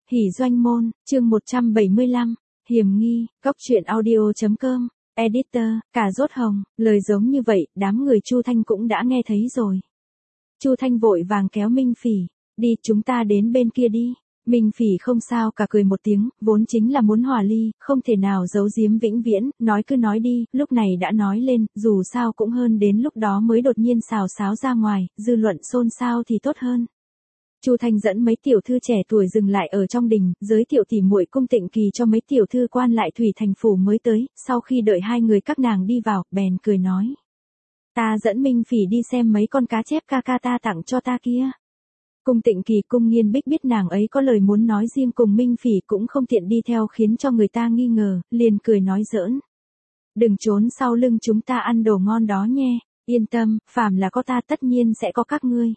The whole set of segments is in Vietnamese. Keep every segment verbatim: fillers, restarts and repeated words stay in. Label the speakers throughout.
Speaker 1: Hỉ doanh môn, chương một trăm bảy mươi lăm, hiểm nghi, góc truyện audio.com, editor, cà rốt hồng, lời giống như vậy, đám người Chu Thanh cũng đã nghe thấy rồi. Chu Thanh vội vàng kéo Minh Phỉ, đi chúng ta đến bên kia đi. Minh Phỉ không sao cả cười một tiếng, vốn chính là muốn hòa ly, không thể nào giấu giếm vĩnh viễn, nói cứ nói đi, lúc này đã nói lên, dù sao cũng hơn đến lúc đó mới đột nhiên xào xáo ra ngoài, dư luận xôn xao thì tốt hơn. Chu Thanh dẫn mấy tiểu thư trẻ tuổi dừng lại ở trong đình, giới thiệu tỉ muội Cung Tịnh Kỳ cho mấy tiểu thư quan lại Thủy Thành phủ mới tới, sau khi đợi hai người các nàng đi vào, bèn cười nói: "Ta dẫn Minh Phỉ đi xem mấy con cá chép ca ca ta tặng cho ta kia." Cung Tịnh Kỳ Cung Nghiên Bích biết nàng ấy có lời muốn nói riêng cùng Minh Phỉ cũng không tiện đi theo khiến cho người ta nghi ngờ, liền cười nói giỡn: "Đừng trốn sau lưng chúng ta ăn đồ ngon đó nhé, yên tâm, phàm là có ta tất nhiên sẽ có các ngươi.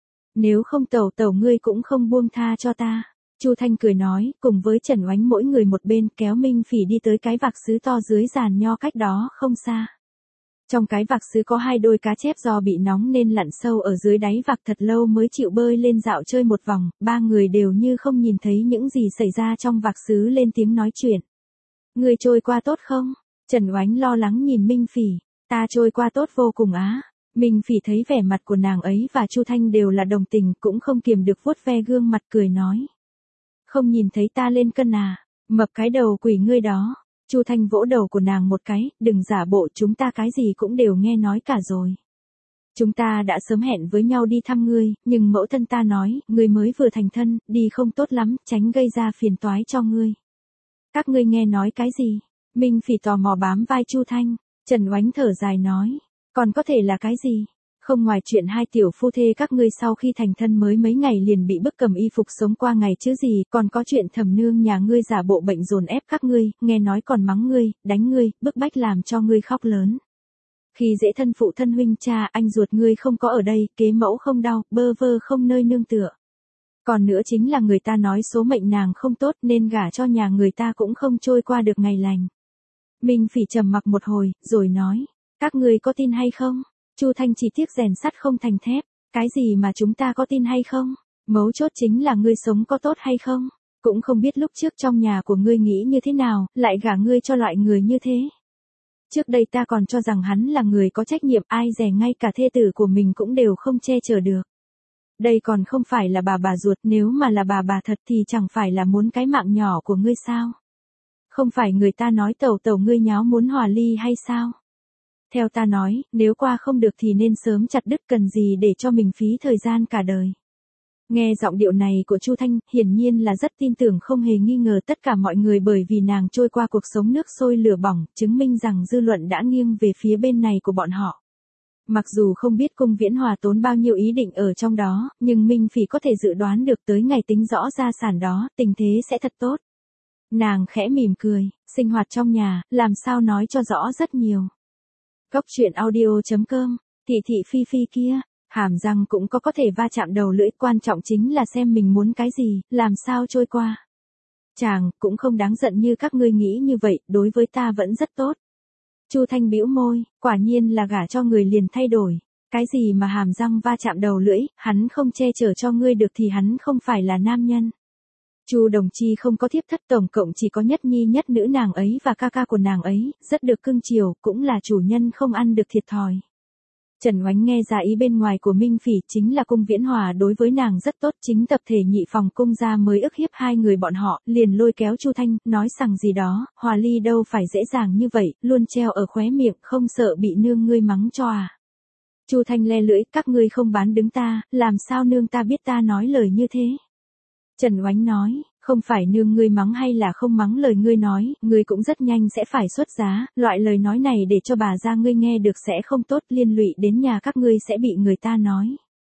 Speaker 1: Nếu không tẩu tẩu ngươi cũng không buông tha cho ta." Chu Thanh cười nói, cùng với Trần Oánh mỗi người một bên kéo Minh Phỉ đi tới cái vạc sứ to dưới giàn nho cách đó không xa. Trong cái vạc sứ có hai đôi cá chép do bị nóng nên lặn sâu ở dưới đáy vạc thật lâu mới chịu bơi lên dạo chơi một vòng, ba người đều như không nhìn thấy những gì xảy ra trong vạc sứ lên tiếng nói chuyện. "Ngươi trôi qua tốt không?" Trần Oánh lo lắng nhìn Minh Phỉ. "Ta trôi qua tốt vô cùng á." Minh Phỉ thấy vẻ mặt của nàng ấy và Chu Thanh đều là đồng tình, cũng không kiềm được vuốt ve gương mặt cười nói: "Không nhìn thấy ta lên cân à, mập cái đầu quỷ ngươi đó." Chu Thanh vỗ đầu của nàng một cái, "Đừng giả bộ, chúng ta cái gì cũng đều nghe nói cả rồi. Chúng ta đã sớm hẹn với nhau đi thăm ngươi, nhưng mẫu thân ta nói, ngươi mới vừa thành thân, đi không tốt lắm, tránh gây ra phiền toái cho ngươi." "Các ngươi nghe nói cái gì?" Minh Phỉ tò mò bám vai Chu Thanh. Trần Oánh thở dài nói: "Còn có thể là cái gì? Không ngoài chuyện hai tiểu phu thê các ngươi sau khi thành thân mới mấy ngày liền bị bức cầm y phục sống qua ngày chứ gì, còn có chuyện thẩm nương nhà ngươi giả bộ bệnh dồn ép các ngươi, nghe nói còn mắng ngươi, đánh ngươi, bức bách làm cho ngươi khóc lớn. Khi dễ thân phụ thân huynh cha anh ruột ngươi không có ở đây, kế mẫu không đau, bơ vơ không nơi nương tựa. Còn nữa chính là người ta nói số mệnh nàng không tốt nên gả cho nhà người ta cũng không trôi qua được ngày lành." Minh Phỉ trầm mặc một hồi, rồi nói: "Các ngươi có tin hay không?" Chu Thanh chỉ tiếc rèn sắt không thành thép: "Cái gì mà chúng ta có tin hay không? Mấu chốt chính là ngươi sống có tốt hay không? Cũng không biết lúc trước trong nhà của ngươi nghĩ như thế nào, lại gả ngươi cho loại người như thế. Trước đây ta còn cho rằng hắn là người có trách nhiệm, ai dè ngay cả thê tử của mình cũng đều không che chở được. Đây còn không phải là bà bà ruột, nếu mà là bà bà thật thì chẳng phải là muốn cái mạng nhỏ của ngươi sao? Không phải người ta nói tẩu tẩu ngươi nháo muốn hòa ly hay sao? Theo ta nói, nếu qua không được thì nên sớm chặt đứt, cần gì để cho mình phí thời gian cả đời." Nghe giọng điệu này của Chu Thanh, hiển nhiên là rất tin tưởng không hề nghi ngờ tất cả mọi người, bởi vì nàng trôi qua cuộc sống nước sôi lửa bỏng, chứng minh rằng dư luận đã nghiêng về phía bên này của bọn họ. Mặc dù không biết Cung Viễn Hòa tốn bao nhiêu ý định ở trong đó, nhưng Minh Phỉ có thể dự đoán được tới ngày tính rõ gia sản đó, tình thế sẽ thật tốt. Nàng khẽ mỉm cười, sinh hoạt trong nhà, làm sao nói cho rõ rất nhiều. Góc truyện audio.com, thị thị phi phi kia, hàm răng cũng có có thể va chạm đầu lưỡi, quan trọng chính là xem mình muốn cái gì, làm sao trôi qua. Chàng, cũng không đáng giận như các ngươi nghĩ như vậy, đối với ta vẫn rất tốt. Chu Thanh bĩu môi, quả nhiên là gả cho người liền thay đổi. Cái gì mà hàm răng va chạm đầu lưỡi, hắn không che chở cho ngươi được thì hắn không phải là nam nhân. Chu Đồng Chi không có thiếp thất, tổng cộng chỉ có nhất nhi nhất nữ nàng ấy và ca ca của nàng ấy, rất được cưng chiều, cũng là chủ nhân không ăn được thiệt thòi. Trần Oánh nghe ra ý bên ngoài của Minh Phỉ, chính là Cung Viễn Hòa đối với nàng rất tốt, chính tập thể nhị phòng Cung gia mới ức hiếp hai người bọn họ, liền lôi kéo Chu Thanh, nói rằng gì đó, hòa ly đâu phải dễ dàng như vậy, luôn treo ở khóe miệng, không sợ bị nương ngươi mắng cho à. Chu Thanh le lưỡi, các ngươi không bán đứng ta, làm sao nương ta biết ta nói lời như thế. Trần Oánh nói, không phải nương ngươi mắng hay là không mắng lời ngươi nói, ngươi cũng rất nhanh sẽ phải xuất giá, loại lời nói này để cho bà gia ngươi nghe được sẽ không tốt, liên lụy đến nhà các ngươi sẽ bị người ta nói.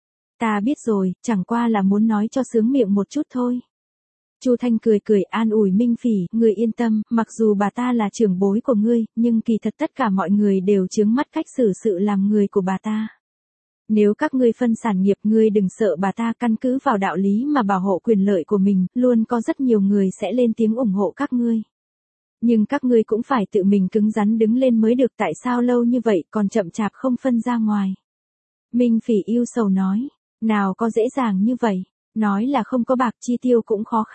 Speaker 1: Ta biết rồi, chẳng qua là muốn nói cho sướng miệng một chút thôi. Chu Thanh cười cười an ủi Minh Phỉ, ngươi yên tâm, mặc dù bà ta là trưởng bối của ngươi, nhưng kỳ thật tất cả mọi người đều chướng mắt cách xử sự làm người của bà ta. Nếu các ngươi phân sản nghiệp, ngươi đừng sợ bà ta, căn cứ vào đạo lý mà bảo hộ quyền lợi của mình, luôn có rất nhiều người sẽ lên tiếng ủng hộ các ngươi. Nhưng các ngươi cũng phải tự mình cứng rắn đứng lên mới được, tại sao lâu như vậy còn chậm chạp không phân ra ngoài. Minh Phỉ yêu sầu nói, nào có dễ dàng như vậy, nói là không có bạc chi tiêu cũng khó khăn.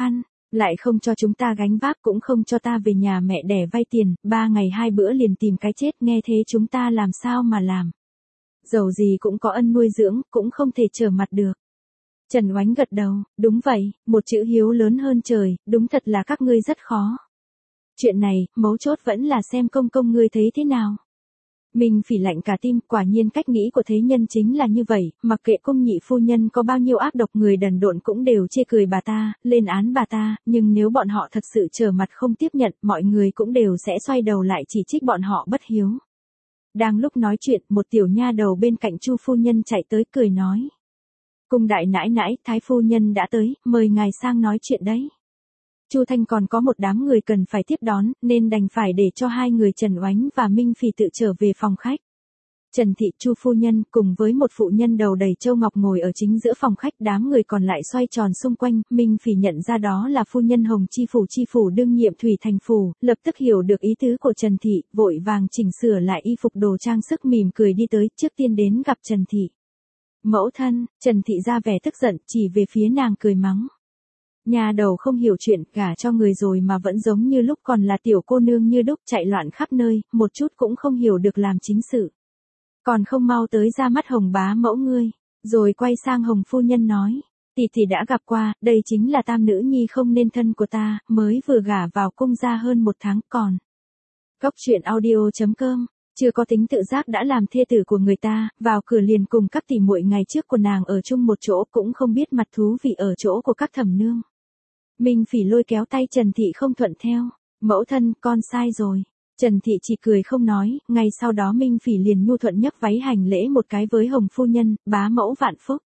Speaker 1: Lại không cho chúng ta gánh vác, cũng không cho ta về nhà mẹ đẻ vay tiền, ba ngày hai bữa liền tìm cái chết, nghe thế chúng ta làm sao mà làm. Dầu gì cũng có ân nuôi dưỡng, cũng không thể trở mặt được. Trần Oánh gật đầu, đúng vậy, một chữ hiếu lớn hơn trời, đúng thật là các ngươi rất khó. Chuyện này, mấu chốt vẫn là xem công công ngươi thấy thế nào. Minh Phỉ lạnh cả tim, quả nhiên cách nghĩ của thế nhân chính là như vậy, mặc kệ cung nhị phu nhân có bao nhiêu ác độc, người đần độn cũng đều chê cười bà ta, lên án bà ta, nhưng nếu bọn họ thật sự trở mặt không tiếp nhận, mọi người cũng đều sẽ xoay đầu lại chỉ trích bọn họ bất hiếu. Đang lúc nói chuyện, một tiểu nha đầu bên cạnh Chu phu nhân chạy tới cười nói. Cung đại nãi nãi, thái phu nhân đã tới, mời ngài sang nói chuyện đấy. Chu Thanh còn có một đám người cần phải tiếp đón, nên đành phải để cho hai người Trần Oánh và Minh Phỉ tự trở về phòng khách. Trần Thị, Chu phu nhân cùng với một phụ nhân đầu đầy châu ngọc ngồi ở chính giữa phòng khách, đám người còn lại xoay tròn xung quanh. Minh Phỉ nhận ra đó là phu nhân Hồng Chi phủ chi phủ đương nhiệm Thủy Thành phủ, lập tức hiểu được ý tứ của Trần Thị, vội vàng chỉnh sửa lại y phục đồ trang sức, mỉm cười đi tới, trước tiên đến gặp Trần Thị. Mẫu thân, Trần Thị ra vẻ tức giận, chỉ về phía nàng cười mắng. Nhà đầu không hiểu chuyện, gả cho người rồi mà vẫn giống như lúc còn là tiểu cô nương như đúc, chạy loạn khắp nơi, một chút cũng không hiểu được làm chính sự. Còn không mau tới ra mắt Hồng bá mẫu ngươi, rồi quay sang Hồng phu nhân nói, tỷ tỷ đã gặp qua, đây chính là tam nữ nhi không nên thân của ta, mới vừa gả vào cung ra hơn một tháng còn. Góc truyện audio chấm com, chưa có tính tự giác đã làm thê tử của người ta, vào cửa liền cùng các tỷ muội ngày trước của nàng ở chung một chỗ, cũng không biết mặt thú vị ở chỗ của các thẩm nương. Minh Phỉ lôi kéo tay Trần Thị không thuận theo, mẫu thân, con sai rồi. Trần Thị chỉ cười không nói, ngay sau đó Minh Phỉ liền nhu thuận nhấc váy hành lễ một cái với Hồng phu nhân, bá mẫu vạn phúc.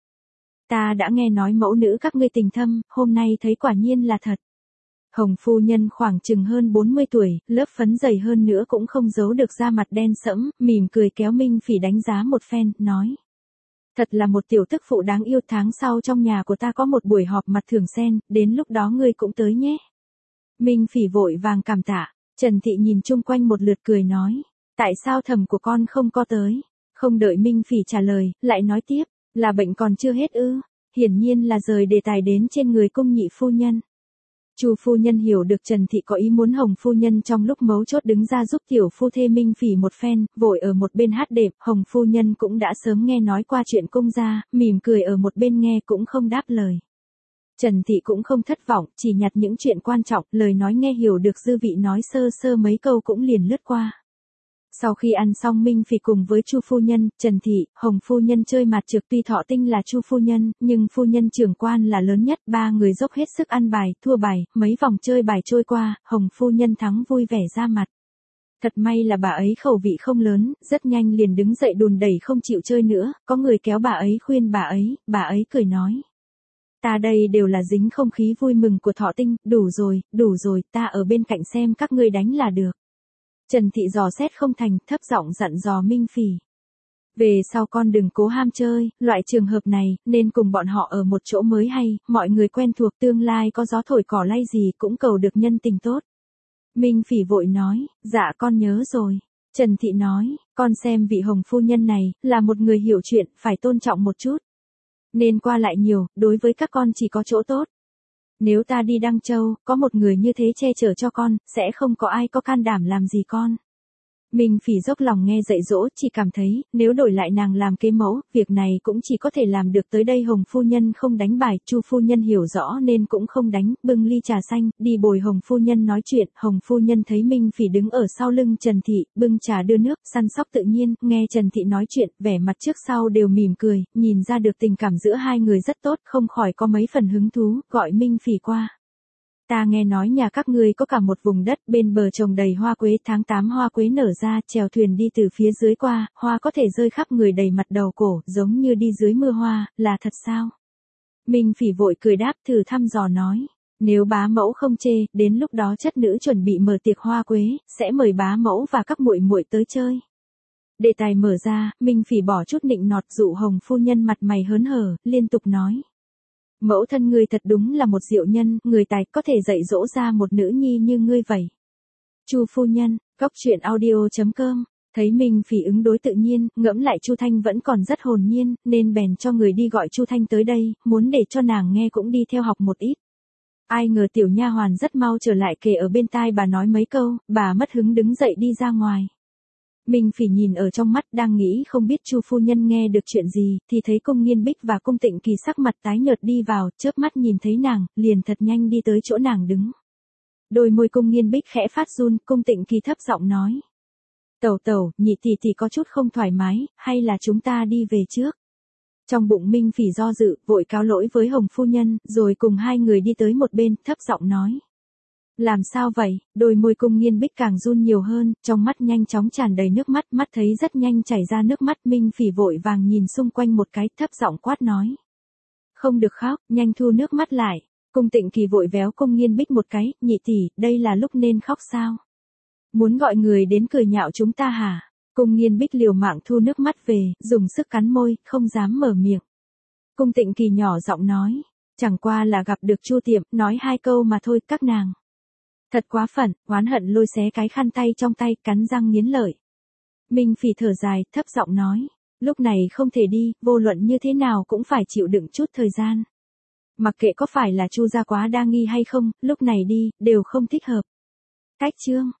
Speaker 1: Ta đã nghe nói mẫu nữ các ngươi tình thâm, hôm nay thấy quả nhiên là thật. Hồng phu nhân khoảng chừng hơn bốn mươi tuổi, lớp phấn dày hơn nữa cũng không giấu được da mặt đen sẫm, mỉm cười kéo Minh Phỉ đánh giá một phen, nói. Thật là một tiểu tức phụ đáng yêu, tháng sau trong nhà của ta có một buổi họp mặt thường xen, đến lúc đó ngươi cũng tới nhé. Minh Phỉ vội vàng cảm tạ, Trần Thị nhìn chung quanh một lượt cười nói, tại sao thẩm của con không có tới? Không đợi Minh Phỉ trả lời, lại nói tiếp, là bệnh còn chưa hết ư? Hiển nhiên là rời đề tài đến trên người cung nhị phu nhân. Chu phu nhân hiểu được Trần Thị có ý muốn Hồng phu nhân trong lúc mấu chốt đứng ra giúp tiểu phu thê Minh Phỉ một phen, vội ở một bên hát đệm. Hồng phu nhân cũng đã sớm nghe nói qua chuyện cung gia, mỉm cười ở một bên nghe cũng không đáp lời. Trần Thị cũng không thất vọng, chỉ nhặt những chuyện quan trọng, lời nói nghe hiểu được dư vị nói sơ sơ mấy câu cũng liền lướt qua. Sau khi ăn xong Minh Phỉ cùng với Chu phu nhân, Trần Thị, Hồng phu nhân chơi mặt trược, tuy thọ tinh là Chu phu nhân, nhưng phu nhân trưởng quan là lớn nhất, ba người dốc hết sức ăn bài, thua bài, mấy vòng chơi bài trôi qua, Hồng phu nhân thắng vui vẻ ra mặt. Thật may là bà ấy khẩu vị không lớn, rất nhanh liền đứng dậy đùn đẩy không chịu chơi nữa, có người kéo bà ấy khuyên bà ấy, bà ấy cười nói. Ta đây đều là dính không khí vui mừng của thọ tinh, đủ rồi, đủ rồi, ta ở bên cạnh xem các ngươi đánh là được. Trần Thị dò xét không thành, thấp giọng dặn dò Minh Phỉ. Về sau con đừng cố ham chơi, loại trường hợp này, nên cùng bọn họ ở một chỗ mới hay, mọi người quen thuộc, tương lai có gió thổi cỏ lay gì cũng cầu được nhân tình tốt. Minh Phỉ vội nói, dạ con nhớ rồi. Trần Thị nói, con xem vị Hồng phu nhân này, là một người hiểu chuyện, phải tôn trọng một chút. Nên qua lại nhiều, đối với các con chỉ có chỗ tốt. Nếu ta đi Đăng Châu, có một người như thế che chở cho con, sẽ không có ai có can đảm làm gì con. Minh Phỉ dốc lòng nghe dạy dỗ, chỉ cảm thấy, nếu đổi lại nàng làm kế mẫu, việc này cũng chỉ có thể làm được tới đây. Hồng phu nhân không đánh bài, Chu phu nhân hiểu rõ nên cũng không đánh, bưng ly trà xanh, đi bồi Hồng phu nhân nói chuyện. Hồng phu nhân thấy Minh Phỉ đứng ở sau lưng Trần Thị, bưng trà đưa nước, săn sóc tự nhiên, nghe Trần Thị nói chuyện, vẻ mặt trước sau đều mỉm cười, nhìn ra được tình cảm giữa hai người rất tốt, không khỏi có mấy phần hứng thú, gọi Minh Phỉ qua. Ta nghe nói nhà các ngươi có cả một vùng đất bên bờ trồng đầy hoa quế, tháng tám hoa quế nở ra, chèo thuyền đi từ phía dưới qua, hoa có thể rơi khắp người đầy mặt đầu cổ, giống như đi dưới mưa hoa, là thật sao? Minh Phỉ vội cười đáp, thử thăm dò nói, nếu bá mẫu không chê, đến lúc đó chất nữ chuẩn bị mở tiệc hoa quế, sẽ mời bá mẫu và các muội muội tới chơi. Đề tài mở ra, Minh Phỉ bỏ chút nịnh nọt dụ Hồng phu nhân mặt mày hớn hở, liên tục nói. Mẫu thân ngươi thật đúng là một diệu nhân, người tài có thể dạy dỗ ra một nữ nhi như ngươi vậy. Chu phu nhân, góc truyện audio chấm com, thấy Minh Phỉ ứng đối tự nhiên, ngẫm lại Chu Thanh vẫn còn rất hồn nhiên, nên bèn cho người đi gọi Chu Thanh tới đây, muốn để cho nàng nghe cũng đi theo học một ít. Ai ngờ tiểu nha hoàn rất mau trở lại kề ở bên tai bà nói mấy câu, bà mất hứng đứng dậy đi ra ngoài. Minh Phỉ nhìn ở trong mắt đang nghĩ không biết Chu phu nhân nghe được chuyện gì, thì thấy Cung Nghiên Bích và Cung Tịnh Kỳ sắc mặt tái nhợt đi vào, chớp mắt nhìn thấy nàng, liền thật nhanh đi tới chỗ nàng đứng. Đôi môi Cung Nghiên Bích khẽ phát run, Cung Tịnh Kỳ thấp giọng nói. Tẩu tẩu, nhị tỷ tỷ có chút không thoải mái, hay là chúng ta đi về trước? Trong bụng Minh Phỉ do dự, vội cáo lỗi với Hồng phu nhân, rồi cùng hai người đi tới một bên, thấp giọng nói. Làm sao vậy? Đôi môi Cung Nghiên Bích càng run nhiều hơn, trong mắt nhanh chóng tràn đầy nước mắt, mắt thấy rất nhanh chảy ra nước mắt. Minh Phỉ vội vàng nhìn xung quanh một cái, thấp giọng quát nói. Không được khóc, nhanh thu nước mắt lại. Cung Tịnh Kỳ vội véo Cung Nghiên Bích một cái, nhị tỷ, đây là lúc nên khóc sao? Muốn gọi người đến cười nhạo chúng ta hả? Cung Nghiên Bích liều mạng thu nước mắt về, dùng sức cắn môi, không dám mở miệng. Cung Tịnh Kỳ nhỏ giọng nói, chẳng qua là gặp được Chu Tiệm, nói hai câu mà thôi, các nàng. Thật quá phận, oán hận lôi xé cái khăn tay trong tay, cắn răng nghiến lợi. Minh Phỉ thở dài, thấp giọng nói, lúc này không thể đi, vô luận như thế nào cũng phải chịu đựng chút thời gian. Mặc kệ có phải là Chu gia quá đa nghi hay không, lúc này đi, đều không thích hợp. Cách chương